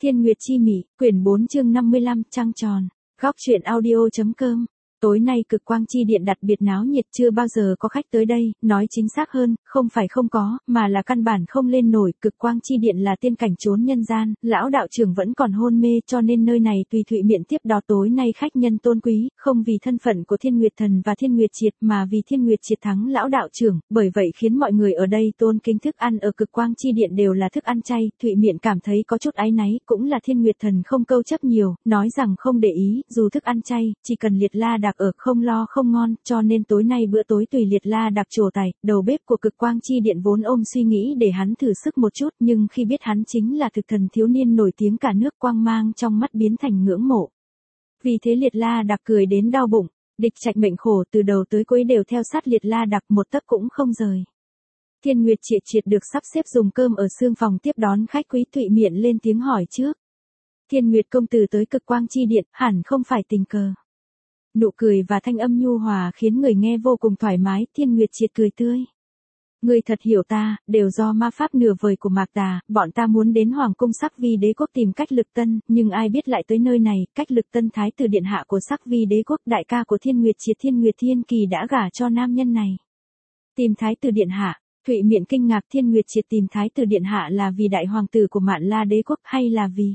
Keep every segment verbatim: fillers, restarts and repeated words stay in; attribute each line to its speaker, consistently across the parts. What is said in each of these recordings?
Speaker 1: Thiên Nguyệt Chi Mị, quyển bốn chương năm mươi lăm, trăng tròn. Góc truyện audio.com. Tối nay Cực Quang Chi Điện đặc biệt náo nhiệt, chưa bao giờ có khách tới đây, nói chính xác hơn, không phải không có, mà là căn bản không lên nổi. Cực Quang Chi Điện là tiên cảnh trốn nhân gian, lão đạo trưởng vẫn còn hôn mê, cho nên nơi này tùy Thụy Miện tiếp đó tối nay khách nhân tôn quý, không vì thân phận của Thiên Nguyệt Thần và Thiên Nguyệt Triệt mà vì Thiên Nguyệt Triệt thắng lão đạo trưởng, bởi vậy khiến mọi người ở đây tôn kính. Thức ăn ở Cực Quang Chi Điện đều là thức ăn chay, Thụy Miện cảm thấy có chút áy náy, cũng là Thiên Nguyệt Thần không câu chấp nhiều, nói rằng không để ý, dù thức ăn chay, chỉ cần Liệt La Đạc ở không lo không ngon, cho nên tối nay bữa tối tùy Liệt La Đạc trổ tài. Đầu bếp của Cực Quang Chi Điện vốn ôm suy nghĩ để hắn thử sức một chút, nhưng khi biết hắn chính là thực thần thiếu niên nổi tiếng cả nước, quang mang trong mắt biến thành ngưỡng mộ. Vì thế Liệt La Đạc cười đến đau bụng, Địch Trạch mệnh khổ từ đầu tới cuối đều theo sát Liệt La Đạc một tấc cũng không rời. Thiên Nguyệt Triệt Triệt được sắp xếp dùng cơm ở sương phòng tiếp đón khách quý. Thụy Miện lên tiếng hỏi trước. Thiên Nguyệt công tử tới Cực Quang Chi Điện, hẳn không phải tình cờ. Nụ cười và thanh âm nhu hòa khiến người nghe vô cùng thoải mái. Thiên Nguyệt Triệt cười tươi. Ngươi thật hiểu ta, đều do ma pháp nửa vời của Mạc Tà, bọn ta muốn đến Hoàng cung Sắc Vi Đế quốc tìm Cách Lực Tân, nhưng ai biết lại tới nơi này. Cách Lực Tân thái tử điện hạ của Sắc Vi Đế quốc, đại ca của Thiên Nguyệt Triệt Thiên Nguyệt Thiên Kỳ đã gả cho nam nhân này. Tìm thái tử điện hạ? Thụy Miện kinh ngạc. Thiên Nguyệt Triệt tìm thái tử điện hạ là vì đại hoàng tử của Mạn La Đế quốc hay là vì...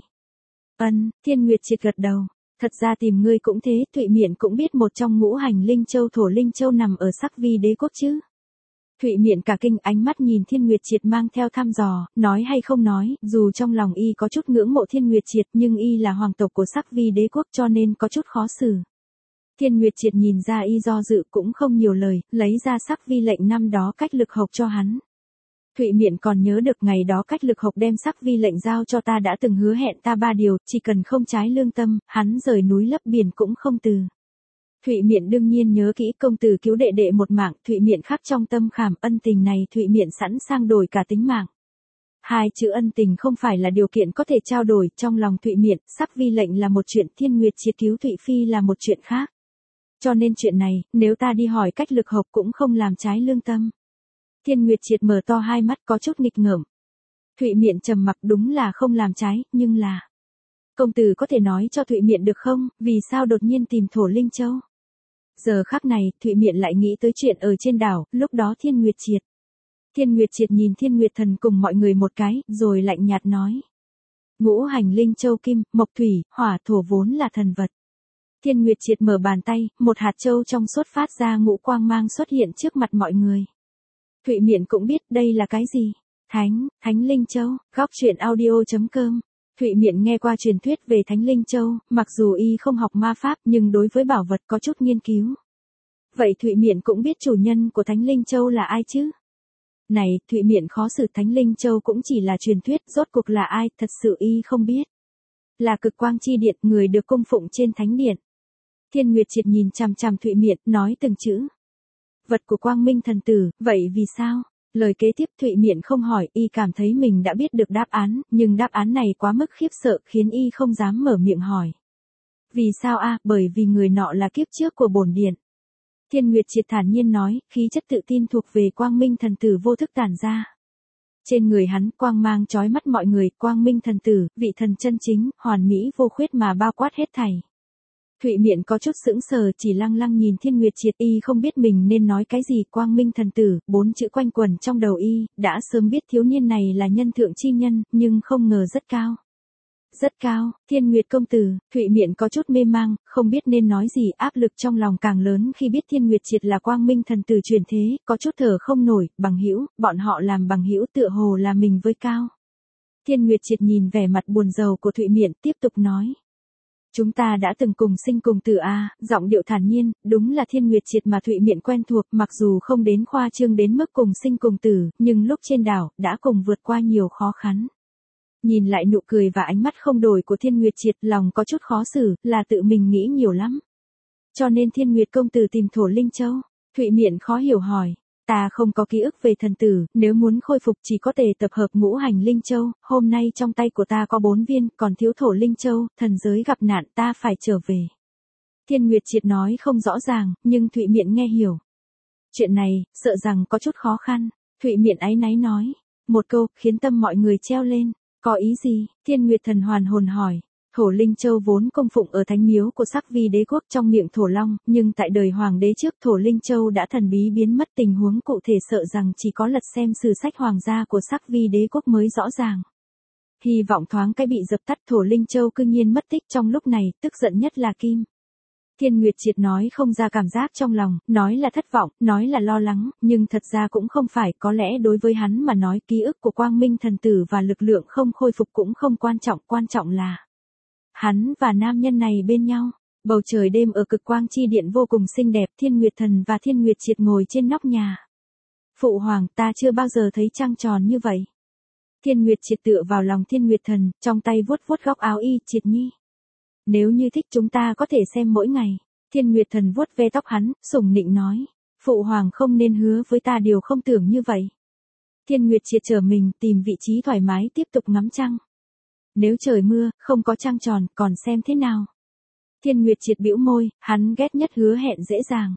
Speaker 1: Ân, Thiên Nguyệt Triệt gật đầu. Thật ra tìm ngươi cũng thế. Thụy Miện cũng biết một trong ngũ hành linh châu Thổ Linh Châu nằm ở Sắc Vi Đế quốc chứ. Thụy Miện cả kinh, ánh mắt nhìn Thiên Nguyệt Triệt mang theo thăm dò, nói hay không nói, dù trong lòng y có chút ngưỡng mộ Thiên Nguyệt Triệt, nhưng y là hoàng tộc của Sắc Vi Đế quốc cho nên có chút khó xử. Thiên Nguyệt Triệt nhìn ra y do dự cũng không nhiều lời, lấy ra Sắc Vi lệnh năm đó Cách Lực Hộc cho hắn. Thụy Miện còn nhớ được ngày đó Cách Lực Hộc đem Sắc Vi lệnh giao cho ta đã từng hứa hẹn ta ba điều, chỉ cần không trái lương tâm, hắn rời núi lấp biển cũng không từ. Thụy Miện đương nhiên nhớ kỹ, công tử cứu đệ đệ một mạng. Thụy Miện khắc trong tâm khảm, ân tình này Thụy Miện sẵn sàng đổi cả tính mạng. Hai chữ ân tình không phải là điều kiện có thể trao đổi, trong lòng Thụy Miện, Sắc Vi lệnh là một chuyện, Thiên Nguyệt Triệt cứu Thụy Phi là một chuyện khác. Cho nên chuyện này, nếu ta đi hỏi Cách Lực Hộc cũng không làm trái lương tâm. Thiên Nguyệt Triệt mở to hai mắt có chút nghịch ngợm. Thụy Miện trầm mặc, đúng là không làm trái, nhưng là... Công tử có thể nói cho Thụy Miện được không, vì sao đột nhiên tìm Thổ Linh Châu? Giờ khắc này, Thụy Miện lại nghĩ tới chuyện ở trên đảo, lúc đó Thiên Nguyệt Triệt. Thiên Nguyệt Triệt nhìn Thiên Nguyệt Thần cùng mọi người một cái, rồi lạnh nhạt nói. Ngũ hành linh châu kim, mộc thủy, hỏa thổ vốn là thần vật. Thiên Nguyệt Triệt mở bàn tay, một hạt châu trong suốt phát ra ngũ quang mang xuất hiện trước mặt mọi người. Thụy Miện cũng biết đây là cái gì. Thánh, Thánh Linh Châu, góc truyện audio.com. Thụy Miện nghe qua truyền thuyết về Thánh Linh Châu, mặc dù y không học ma pháp nhưng đối với bảo vật có chút nghiên cứu. Vậy Thụy Miện cũng biết chủ nhân của Thánh Linh Châu là ai chứ? Này, Thụy Miện khó xử, Thánh Linh Châu cũng chỉ là truyền thuyết, rốt cuộc là ai, thật sự y không biết. Là Cực Quang Chi Điện, người được cung phụng trên Thánh Điện. Thiên Nguyệt Triệt nhìn chằm chằm Thụy Miện, nói từng chữ. Vật của Quang Minh thần tử, vậy vì sao? Lời kế tiếp Thụy Miện không hỏi, y cảm thấy mình đã biết được đáp án, nhưng đáp án này quá mức khiếp sợ khiến y không dám mở miệng hỏi. Vì sao a? À, bởi vì người nọ là kiếp trước của bổn điện. Thiên Nguyệt Triệt thản nhiên nói, khí chất tự tin thuộc về Quang Minh thần tử vô thức tản ra. Trên người hắn quang mang chói mắt mọi người, Quang Minh thần tử, vị thần chân chính, hoàn mỹ vô khuyết mà bao quát hết thảy. Thụy Miện có chút sững sờ, chỉ lăng lăng nhìn Thiên Nguyệt Triệt, y không biết mình nên nói cái gì. Quang Minh thần tử, bốn chữ quanh quẩn trong đầu y, đã sớm biết thiếu niên này là nhân thượng chi nhân, nhưng không ngờ rất cao. Rất cao, Thiên Nguyệt công tử. Thụy Miện có chút mê mang, không biết nên nói gì, áp lực trong lòng càng lớn khi biết Thiên Nguyệt Triệt là Quang Minh thần tử truyền thế, có chút thở không nổi. Bằng hữu, bọn họ làm bằng hữu tựa hồ là mình với cao. Thiên Nguyệt Triệt nhìn vẻ mặt buồn rầu của Thụy Miện, tiếp tục nói. Chúng ta đã từng cùng sinh cùng tử a, giọng điệu thản nhiên, đúng là Thiên Nguyệt Triệt mà Thụy Miện quen thuộc, mặc dù không đến khoa trương đến mức cùng sinh cùng tử, nhưng lúc trên đảo, đã cùng vượt qua nhiều khó khăn. Nhìn lại nụ cười và ánh mắt không đổi của Thiên Nguyệt Triệt, lòng có chút khó xử, là tự mình nghĩ nhiều lắm. Cho nên Thiên Nguyệt công tử tìm Thổ Linh Châu. Thụy Miện khó hiểu hỏi. Ta không có ký ức về thần tử, nếu muốn khôi phục chỉ có thể tập hợp ngũ hành linh châu, hôm nay trong tay của ta có bốn viên, còn thiếu Thổ Linh Châu, thần giới gặp nạn ta phải trở về. Thiên Nguyệt Triệt nói không rõ ràng, nhưng Thụy Miện nghe hiểu. Chuyện này, sợ rằng có chút khó khăn. Thụy Miện áy náy nói. Một câu, khiến tâm mọi người treo lên. Có ý gì? Thiên Nguyệt Thần hoàn hồn hỏi. Thổ Linh Châu vốn cung phụng ở thánh miếu của Sắc Vi đế quốc trong miệng Thổ Long, nhưng tại đời Hoàng đế trước Thổ Linh Châu đã thần bí biến mất, tình huống cụ thể sợ rằng chỉ có lật xem sử sách hoàng gia của Sắc Vi đế quốc mới rõ ràng. Hy vọng thoáng cái bị dập tắt, Thổ Linh Châu cư nhiên mất tích trong lúc này, tức giận nhất là Kim Thiên Nguyệt Triệt nói không ra cảm giác trong lòng, nói là thất vọng, nói là lo lắng, nhưng thật ra cũng không phải, có lẽ đối với hắn mà nói ký ức của Quang Minh thần tử và lực lượng không khôi phục cũng không quan trọng, quan trọng là hắn và nam nhân này bên nhau. Bầu trời đêm ở Cực Quang Chi Điện vô cùng xinh đẹp, Thiên Nguyệt Thần và Thiên Nguyệt Triệt ngồi trên nóc nhà. Phụ hoàng, ta chưa bao giờ thấy trăng tròn như vậy. Thiên Nguyệt Triệt tựa vào lòng Thiên Nguyệt Thần, trong tay vuốt vuốt góc áo y, Triệt nhi. Nếu như thích chúng ta có thể xem mỗi ngày. Thiên Nguyệt Thần vuốt ve tóc hắn, sủng nịnh nói. Phụ hoàng không nên hứa với ta điều không tưởng như vậy. Thiên Nguyệt Triệt trở mình, tìm vị trí thoải mái tiếp tục ngắm trăng. Nếu trời mưa, không có trăng tròn, còn xem thế nào? Thiên Nguyệt Triệt bĩu môi, hắn ghét nhất hứa hẹn dễ dàng.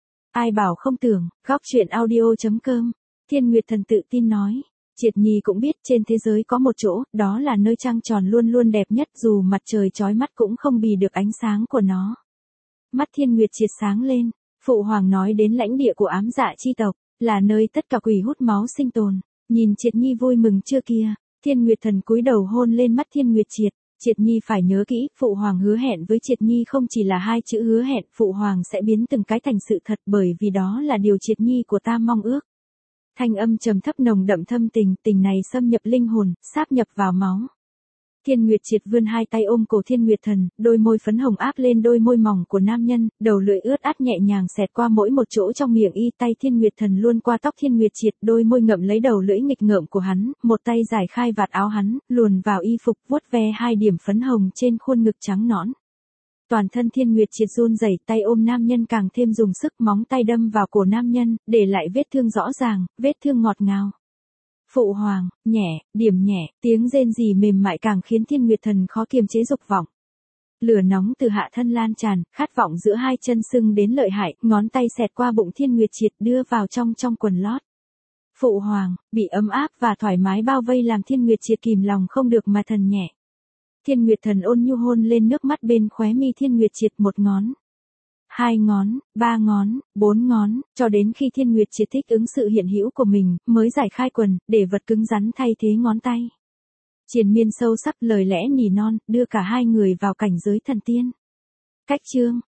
Speaker 1: Ai bảo không tưởng, góc truyện audio chấm com. Thiên Nguyệt Thần tự tin nói. Triệt nhi cũng biết trên thế giới có một chỗ, đó là nơi trăng tròn luôn luôn đẹp nhất, dù mặt trời chói mắt cũng không bì được ánh sáng của nó. Mắt Thiên Nguyệt Triệt sáng lên, phụ hoàng nói đến lãnh địa của ám dạ chi tộc, là nơi tất cả quỷ hút máu sinh tồn. Nhìn Triệt nhi vui mừng chưa kia, Thiên Nguyệt Thần cúi đầu hôn lên mắt Thiên Nguyệt Triệt. Triệt nhi phải nhớ kỹ, phụ hoàng hứa hẹn với Triệt nhi không chỉ là hai chữ hứa hẹn, phụ hoàng sẽ biến từng cái thành sự thật, bởi vì đó là điều Triệt nhi của ta mong ước. Thanh âm trầm thấp nồng đậm thâm tình, tình này xâm nhập linh hồn, sáp nhập vào máu. Thiên Nguyệt Triệt vươn hai tay ôm cổ Thiên Nguyệt Thần, đôi môi phấn hồng áp lên đôi môi mỏng của nam nhân, đầu lưỡi ướt át nhẹ nhàng xẹt qua mỗi một chỗ trong miệng y, tay Thiên Nguyệt Thần luôn qua tóc Thiên Nguyệt Triệt, đôi môi ngậm lấy đầu lưỡi nghịch ngợm của hắn, một tay giải khai vạt áo hắn, luồn vào y phục, vuốt ve hai điểm phấn hồng trên khuôn ngực trắng nõn. Toàn thân Thiên Nguyệt Triệt run rẩy, tay ôm nam nhân càng thêm dùng sức, móng tay đâm vào cổ nam nhân, để lại vết thương rõ ràng, vết thương ngọt ngào. Phụ hoàng, nhẹ, điểm nhẹ, tiếng rên rỉ mềm mại càng khiến Thiên Nguyệt Thần khó kiềm chế dục vọng. Lửa nóng từ hạ thân lan tràn, khát vọng giữa hai chân sưng đến lợi hại, ngón tay xẹt qua bụng Thiên Nguyệt Triệt đưa vào trong trong quần lót. Phụ hoàng, bị ấm áp và thoải mái bao vây làm Thiên Nguyệt Triệt kìm lòng không được mà thần nhẹ. Thiên Nguyệt Thần ôn nhu hôn lên nước mắt bên khóe mi Thiên Nguyệt Triệt, một ngón, hai ngón, ba ngón, bốn ngón, cho đến khi Thiên Nguyệt Triệt thích ứng sự hiện hữu của mình, mới giải khai quần, để vật cứng rắn thay thế ngón tay. Triền miên sâu sắc lời lẽ nỉ non, đưa cả hai người vào cảnh giới thần tiên. Cách chương